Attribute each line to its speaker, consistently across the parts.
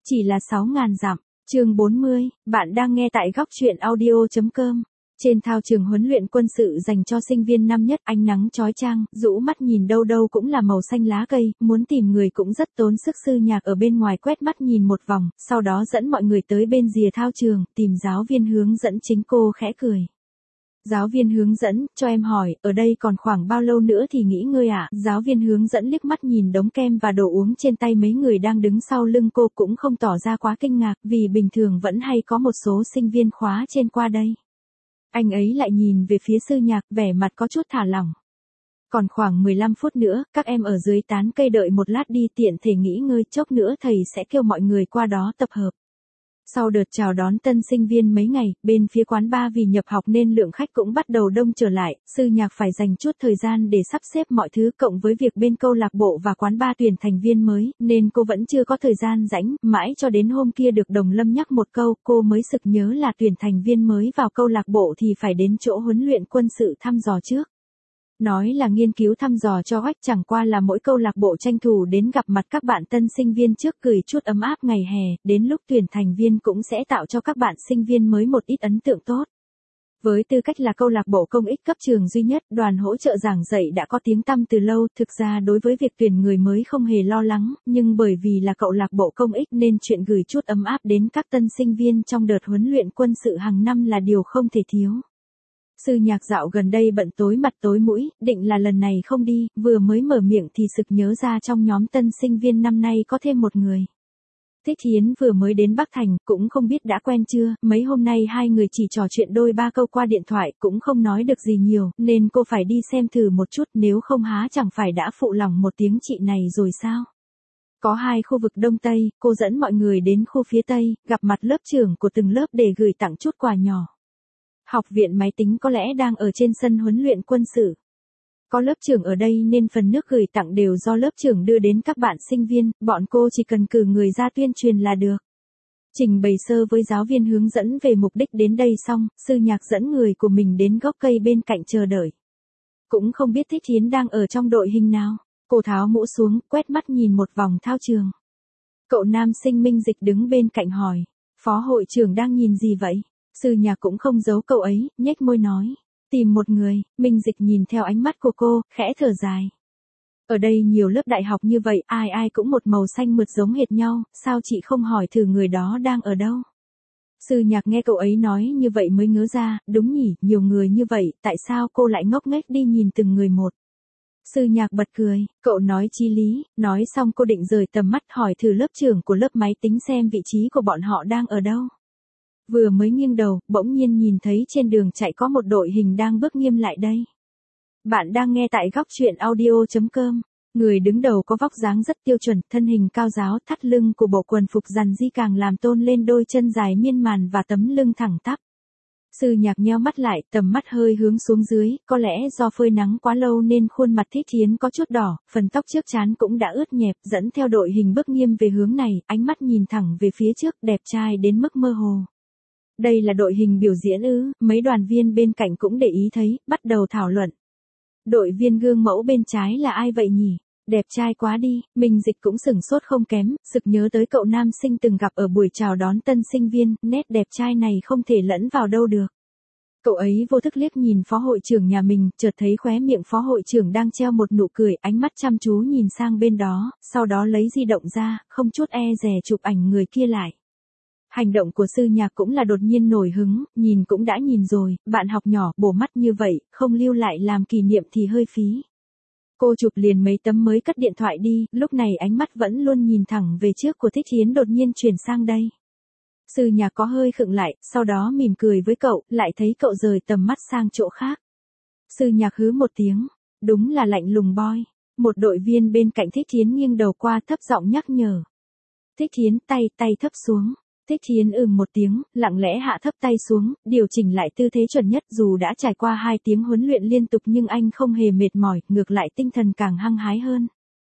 Speaker 1: Chỉ là 6.000 dặm. Chương 40, bạn đang nghe tại góc truyện audio.com. Trên thao trường huấn luyện quân sự dành cho sinh viên năm nhất, ánh nắng chói chang, rũ mắt nhìn đâu đâu cũng là màu xanh lá cây, muốn tìm người cũng rất tốn sức. Sư Nhạc ở bên ngoài quét mắt nhìn một vòng, sau đó dẫn mọi người tới bên rìa thao trường, tìm giáo viên hướng dẫn chính. Cô khẽ cười. Giáo viên hướng dẫn, cho em hỏi, ở đây còn khoảng bao lâu nữa thì nghỉ ngơi ạ? Giáo viên hướng dẫn liếc mắt nhìn đống kem và đồ uống trên tay mấy người đang đứng sau lưng cô, cũng không tỏ ra quá kinh ngạc, vì bình thường vẫn hay có một số sinh viên khóa trên qua đây. Anh ấy lại nhìn về phía Sư Nhạc, vẻ mặt có chút thả lỏng. Còn khoảng 15 phút nữa, các em ở dưới tán cây đợi một lát đi, tiện thể nghỉ ngơi, chốc nữa thầy sẽ kêu mọi người qua đó tập hợp. Sau đợt chào đón tân sinh viên mấy ngày, bên phía quán bar vì nhập học nên lượng khách cũng bắt đầu đông trở lại. Sư Nhạc phải dành chút thời gian để sắp xếp mọi thứ, cộng với việc bên câu lạc bộ và quán bar tuyển thành viên mới, nên cô vẫn chưa có thời gian rảnh. Mãi cho đến hôm kia được Đồng Lâm nhắc một câu, cô mới sực nhớ là tuyển thành viên mới vào câu lạc bộ thì phải đến chỗ huấn luyện quân sự thăm dò trước. Nói là nghiên cứu thăm dò cho oách, chẳng qua là mỗi câu lạc bộ tranh thủ đến gặp mặt các bạn tân sinh viên trước, gửi chút ấm áp ngày hè, đến lúc tuyển thành viên cũng sẽ tạo cho các bạn sinh viên mới một ít ấn tượng tốt. Với tư cách là câu lạc bộ công ích cấp trường duy nhất, đoàn hỗ trợ giảng dạy đã có tiếng tăm từ lâu. Thực ra đối với việc tuyển người mới không hề lo lắng, nhưng bởi vì là câu lạc bộ công ích nên chuyện gửi chút ấm áp đến các tân sinh viên trong đợt huấn luyện quân sự hàng năm là điều không thể thiếu. Sư Nhạc dạo gần đây bận tối mặt tối mũi, định là lần này không đi, vừa mới mở miệng thì sực nhớ ra trong nhóm tân sinh viên năm nay có thêm một người. Thích Hiến vừa mới đến Bắc Thành, cũng không biết đã quen chưa, mấy hôm nay hai người chỉ trò chuyện đôi ba câu qua điện thoại, cũng không nói được gì nhiều, nên cô phải đi xem thử một chút, nếu không há chẳng phải đã phụ lòng một tiếng chị này rồi sao. Có hai khu vực Đông Tây, cô dẫn mọi người đến khu phía Tây, gặp mặt lớp trưởng của từng lớp để gửi tặng chút quà nhỏ. Học viện máy tính có lẽ đang ở trên sân huấn luyện quân sự. Có lớp trưởng ở đây nên phần nước gửi tặng đều do lớp trưởng đưa đến các bạn sinh viên, bọn cô chỉ cần cử người ra tuyên truyền là được. Trình bày sơ với giáo viên hướng dẫn về mục đích đến đây xong, Sư Nhạc dẫn người của mình đến gốc cây bên cạnh chờ đợi. Cũng không biết Thích Hiến đang ở trong đội hình nào. Cô tháo mũ xuống, quét mắt nhìn một vòng thao trường. Cậu nam sinh Minh Dịch đứng bên cạnh hỏi, phó hội trưởng đang nhìn gì vậy? Sư Nhạc cũng không giấu cậu ấy, nhếch môi nói. Tìm một người. Minh Dịch nhìn theo ánh mắt của cô, khẽ thở dài. Ở đây nhiều lớp đại học như vậy, ai ai cũng một màu xanh mượt giống hệt nhau, sao chị không hỏi thử người đó đang ở đâu? Sư Nhạc nghe cậu ấy nói như vậy mới ngớ ra, đúng nhỉ, nhiều người như vậy, tại sao cô lại ngốc nghếch đi nhìn từng người một? Sư Nhạc bật cười, cậu nói chí lý, nói xong cô định rời tầm mắt hỏi thử lớp trưởng của lớp máy tính xem vị trí của bọn họ đang ở đâu. Vừa mới nghiêng đầu, bỗng nhiên nhìn thấy trên đường chạy có một đội hình đang bước nghiêm lại đây. Bạn đang nghe tại góc truyện audio.com. Người đứng đầu có vóc dáng rất tiêu chuẩn, thân hình cao ráo, thắt lưng của bộ quần phục rằn di càng làm tôn lên đôi chân dài miên man và tấm lưng thẳng tắp. Sư Nhạc nheo mắt lại, tầm mắt hơi hướng xuống dưới, có lẽ do phơi nắng quá lâu nên khuôn mặt Thích Hiến có chút đỏ, phần tóc trước trán cũng đã ướt nhẹp, dẫn theo đội hình bước nghiêm về hướng này, ánh mắt nhìn thẳng về phía trước, đẹp trai đến mức mơ hồ. Đây là đội hình biểu diễn ư? Mấy đoàn viên bên cạnh cũng để ý thấy, bắt đầu thảo luận. Đội viên gương mẫu bên trái là ai vậy nhỉ? Đẹp trai quá đi. Minh Dịch cũng sửng sốt không kém, sực nhớ tới cậu nam sinh từng gặp ở buổi chào đón tân sinh viên, nét đẹp trai này không thể lẫn vào đâu được. Cậu ấy vô thức liếc nhìn phó hội trưởng nhà mình, chợt thấy khóe miệng phó hội trưởng đang treo một nụ cười, ánh mắt chăm chú nhìn sang bên đó, sau đó lấy di động ra, không chút e dè chụp ảnh người kia lại. Hành động của Sư Nhạc cũng là đột nhiên nổi hứng, nhìn cũng đã nhìn rồi, bạn học nhỏ, bổ mắt như vậy, không lưu lại làm kỷ niệm thì hơi phí. Cô chụp liền mấy tấm mới cất điện thoại đi, lúc này ánh mắt vẫn luôn nhìn thẳng về trước của Thích Hiến đột nhiên chuyển sang đây. Sư Nhạc có hơi khựng lại, sau đó mỉm cười với cậu, lại thấy cậu rời tầm mắt sang chỗ khác. Sư Nhạc hứ một tiếng, đúng là lạnh lùng boy. Một đội viên bên cạnh Thích Hiến nghiêng đầu qua thấp giọng nhắc nhở. Thích Hiến tay thấp xuống. Thích Hiến một tiếng, lặng lẽ hạ thấp tay xuống, điều chỉnh lại tư thế chuẩn nhất. Dù đã trải qua 2 tiếng huấn luyện liên tục nhưng anh không hề mệt mỏi, ngược lại tinh thần càng hăng hái hơn.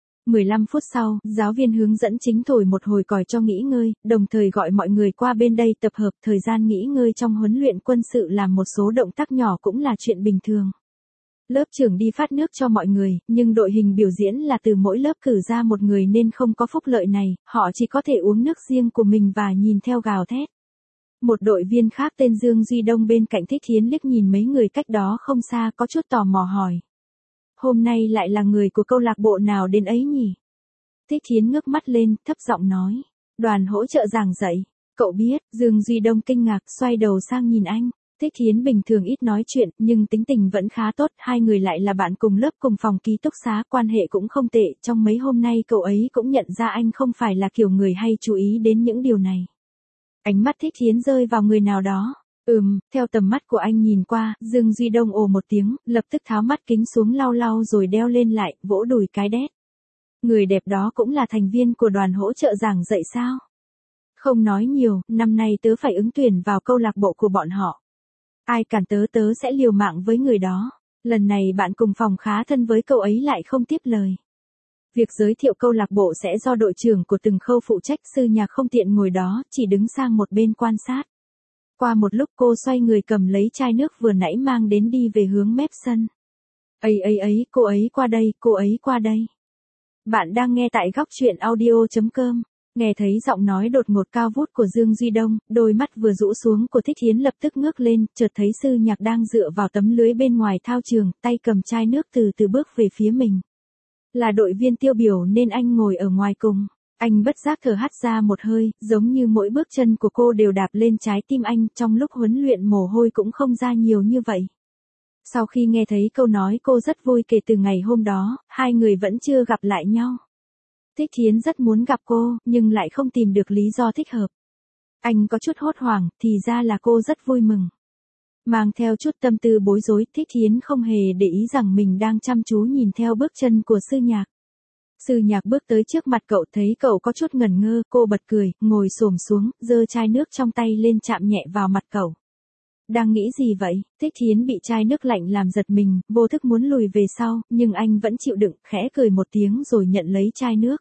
Speaker 1: 15 phút sau, giáo viên hướng dẫn chính thổi một hồi còi cho nghỉ ngơi, đồng thời gọi mọi người qua bên đây tập hợp. Thời gian nghỉ ngơi trong huấn luyện quân sự làm một số động tác nhỏ cũng là chuyện bình thường. Lớp trưởng đi phát nước cho mọi người, nhưng đội hình biểu diễn là từ mỗi lớp cử ra một người nên không có phúc lợi này, họ chỉ có thể uống nước riêng của mình và nhìn theo gào thét. Một đội viên khác tên Dương Duy Đông bên cạnh Thích Thiến liếc nhìn mấy người cách đó không xa có chút tò mò hỏi. Hôm nay lại là người của câu lạc bộ nào đến ấy nhỉ? Thích Thiến ngước mắt lên, thấp giọng nói. Đoàn hỗ trợ giảng dạy. Cậu biết, Dương Duy Đông kinh ngạc, xoay đầu sang nhìn anh. Thích Thiến bình thường ít nói chuyện, nhưng tính tình vẫn khá tốt, hai người lại là bạn cùng lớp cùng phòng ký túc xá, quan hệ cũng không tệ, trong mấy hôm nay cậu ấy cũng nhận ra anh không phải là kiểu người hay chú ý đến những điều này. Ánh mắt Thích Thiến rơi vào người nào đó. Theo tầm mắt của anh nhìn qua, Dương Duy Đông ồ một tiếng, lập tức tháo mắt kính xuống lau lau rồi đeo lên lại, vỗ đùi cái đét. Người đẹp đó cũng là thành viên của đoàn hỗ trợ giảng dạy sao? Không nói nhiều, năm nay tớ phải ứng tuyển vào câu lạc bộ của bọn họ. Ai cản tớ sẽ liều mạng với người đó. Lần này bạn cùng phòng khá thân với cậu ấy lại không tiếp lời. Việc giới thiệu câu lạc bộ sẽ do đội trưởng của từng khâu phụ trách, Sư Nhạc không tiện ngồi đó, chỉ đứng sang một bên quan sát. Qua một lúc cô xoay người cầm lấy chai nước vừa nãy mang đến đi về hướng mép sân. Ấy, cô ấy qua đây. Bạn đang nghe tại góc truyện audio.com. Nghe thấy giọng nói đột ngột cao vút của Dương Duy Đông, đôi mắt vừa rũ xuống của Thích Thiến lập tức ngước lên, chợt thấy Sư Nhạc đang dựa vào tấm lưới bên ngoài thao trường, tay cầm chai nước từ từ bước về phía mình. Là đội viên tiêu biểu nên anh ngồi ở ngoài cùng. Anh bất giác thở hắt ra một hơi, giống như mỗi bước chân của cô đều đạp lên trái tim anh, trong lúc huấn luyện mồ hôi cũng không ra nhiều như vậy. Sau khi nghe thấy câu nói cô rất vui kể từ ngày hôm đó, hai người vẫn chưa gặp lại nhau. Thích Thiến rất muốn gặp cô, nhưng lại không tìm được lý do thích hợp. Anh có chút hốt hoảng, thì ra là cô rất vui mừng. Mang theo chút tâm tư bối rối, Thích Thiến không hề để ý rằng mình đang chăm chú nhìn theo bước chân của Sư Nhạc. Sư Nhạc bước tới trước mặt cậu, thấy cậu có chút ngẩn ngơ, cô bật cười, ngồi xổm xuống, giơ chai nước trong tay lên chạm nhẹ vào mặt cậu. Đang nghĩ gì vậy? Thích Thiến bị chai nước lạnh làm giật mình, vô thức muốn lùi về sau, nhưng anh vẫn chịu đựng, khẽ cười một tiếng rồi nhận lấy chai nước.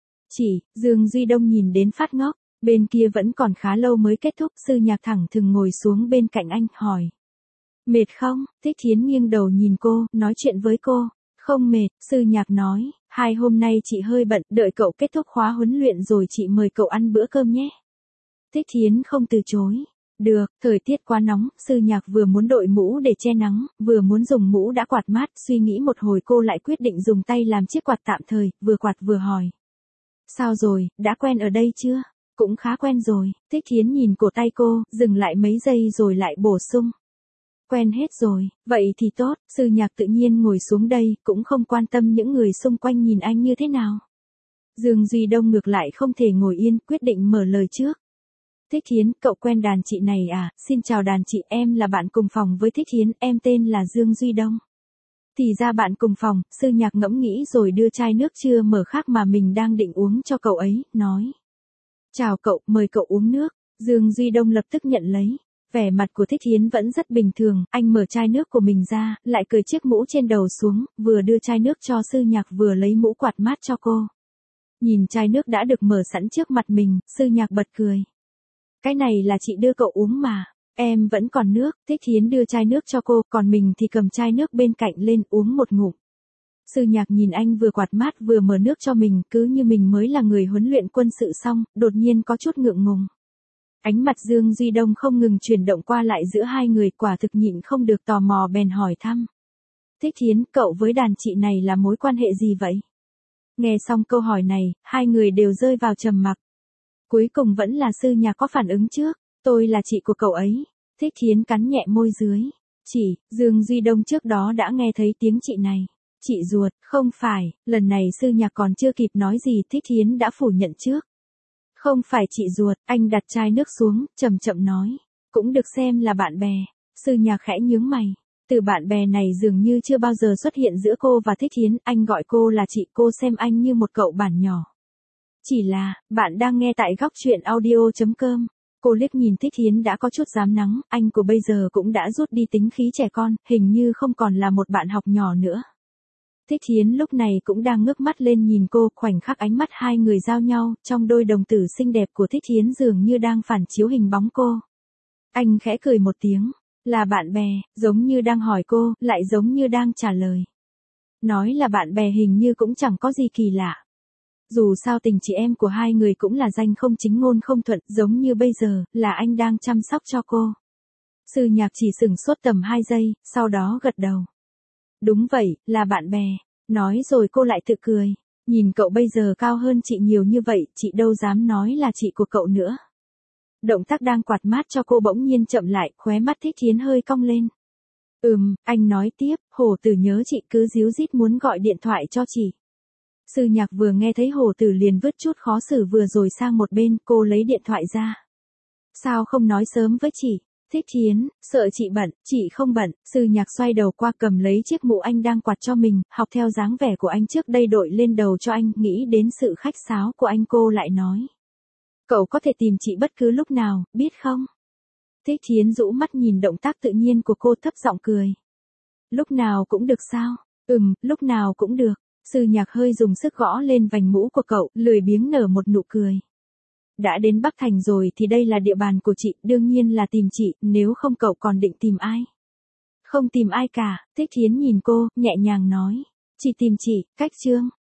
Speaker 1: Dương Duy Đông nhìn đến phát ngốc, bên kia vẫn còn khá lâu mới kết thúc, Sư Nhạc thẳng thừng ngồi xuống bên cạnh anh, hỏi. Mệt không? Thích Thiến nghiêng đầu nhìn cô, nói chuyện với cô. Không mệt, Sư Nhạc nói, 2 hôm nay chị hơi bận, đợi cậu kết thúc khóa huấn luyện rồi chị mời cậu ăn bữa cơm nhé. Thích Thiến không từ chối. Được, thời tiết quá nóng, Sư Nhạc vừa muốn đội mũ để che nắng, vừa muốn dùng mũ đã quạt mát, suy nghĩ một hồi cô lại quyết định dùng tay làm chiếc quạt tạm thời, vừa quạt vừa hỏi. Sao rồi, đã quen ở đây chưa? Cũng khá quen rồi. Thích Thiến nhìn cổ tay cô, dừng lại mấy giây rồi lại bổ sung. Quen hết rồi, vậy thì tốt. Sư Nhạc tự nhiên ngồi xuống đây, cũng không quan tâm những người xung quanh nhìn anh như thế nào. Dương Duy Đông ngược lại không thể ngồi yên, quyết định mở lời trước. Thích Thiến, cậu quen đàn chị này à? Xin chào đàn chị, em là bạn cùng phòng với Thích Thiến, em tên là Dương Duy Đông. Thì ra bạn cùng phòng. Sư Nhạc ngẫm nghĩ rồi đưa chai nước chưa mở khác mà mình đang định uống cho cậu ấy, nói. Chào cậu, mời cậu uống nước. Dương Duy Đông lập tức nhận lấy. Vẻ mặt của Thích Thiến vẫn rất bình thường, anh mở chai nước của mình ra, lại cởi chiếc mũ trên đầu xuống, vừa đưa chai nước cho Sư Nhạc vừa lấy mũ quạt mát cho cô. Nhìn chai nước đã được mở sẵn trước mặt mình, Sư Nhạc bật cười. Cái này là chị đưa cậu uống mà. Em vẫn còn nước. Thích Thiến đưa chai nước cho cô, còn mình thì cầm chai nước bên cạnh lên uống một ngụm. Sư Nhạc nhìn anh vừa quạt mát vừa mở nước cho mình, cứ như mình mới là người huấn luyện quân sự xong, đột nhiên có chút ngượng ngùng. Ánh mặt Dương Duy Đông không ngừng chuyển động qua lại giữa hai người, quả thực nhịn không được tò mò bèn hỏi thăm. Thích Thiến, cậu với đàn chị này là mối quan hệ gì vậy? Nghe xong câu hỏi này, hai người đều rơi vào trầm mặc. Cuối cùng vẫn là Sư Nhạc có phản ứng trước. Tôi là chị của cậu ấy. Thích Thiến cắn nhẹ môi dưới. Chị, Dương Duy Đông trước đó đã nghe thấy tiếng chị này. Chị ruột, không phải, lần này Sư Nhạc còn chưa kịp nói gì Thích Thiến đã phủ nhận trước. Không phải chị ruột, anh đặt chai nước xuống, chậm chậm nói. Cũng được xem là bạn bè. Sư Nhạc khẽ nhướng mày. Từ bạn bè này dường như chưa bao giờ xuất hiện giữa cô và Thích Thiến, anh gọi cô là chị, cô xem anh như một cậu bản nhỏ. Chỉ là, bạn đang nghe tại góc truyện audio.com. Cô liếc nhìn Thích Thiến đã có chút dám nắng, anh của bây giờ cũng đã rút đi tính khí trẻ con, hình như không còn là một bạn học nhỏ nữa. Thích Thiến lúc này cũng đang ngước mắt lên nhìn cô, khoảnh khắc ánh mắt hai người giao nhau, trong đôi đồng tử xinh đẹp của Thích Thiến dường như đang phản chiếu hình bóng cô. Anh khẽ cười một tiếng, Là bạn bè, giống như đang hỏi cô, lại giống như đang trả lời. Nói là bạn bè hình như cũng chẳng có gì kỳ lạ. Dù sao tình chị em của hai người cũng là danh không chính ngôn không thuận, giống như bây giờ, là anh đang chăm sóc cho cô. Sư Nhạc chỉ sửng sốt tầm 2 giây, sau đó gật đầu. Đúng vậy, là bạn bè. Nói rồi cô lại tự cười. Nhìn cậu bây giờ cao hơn chị nhiều như vậy, chị đâu dám nói là chị của cậu nữa. Động tác đang quạt mát cho cô bỗng nhiên chậm lại, khóe mắt Thích Thiến hơi cong lên. Anh nói tiếp, Hổ Tử nhớ chị cứ díu dít muốn gọi điện thoại cho chị. Sư Nhạc vừa nghe thấy Hổ Tử liền vứt chút khó xử vừa rồi sang một bên, cô lấy điện thoại ra. Sao không nói sớm với chị? Thích Thiến, sợ chị bận, chị không bận. Sư Nhạc xoay đầu qua cầm lấy chiếc mũ anh đang quạt cho mình, học theo dáng vẻ của anh trước đây đội lên đầu cho anh, nghĩ đến sự khách sáo của anh cô lại nói. Cậu có thể tìm chị bất cứ lúc nào, biết không? Thích Thiến rũ mắt nhìn động tác tự nhiên của cô thấp giọng cười. Lúc nào cũng được sao? Lúc nào cũng được. Sư Nhạc hơi dùng sức gõ lên vành mũ của cậu, lười biếng nở một nụ cười. Đã đến Bắc Thành rồi thì đây là địa bàn của chị, đương nhiên là tìm chị, nếu không cậu còn định tìm ai? Không tìm ai cả, Thích Thiến nhìn cô, nhẹ nhàng nói. Chỉ tìm chị, Cách Trương.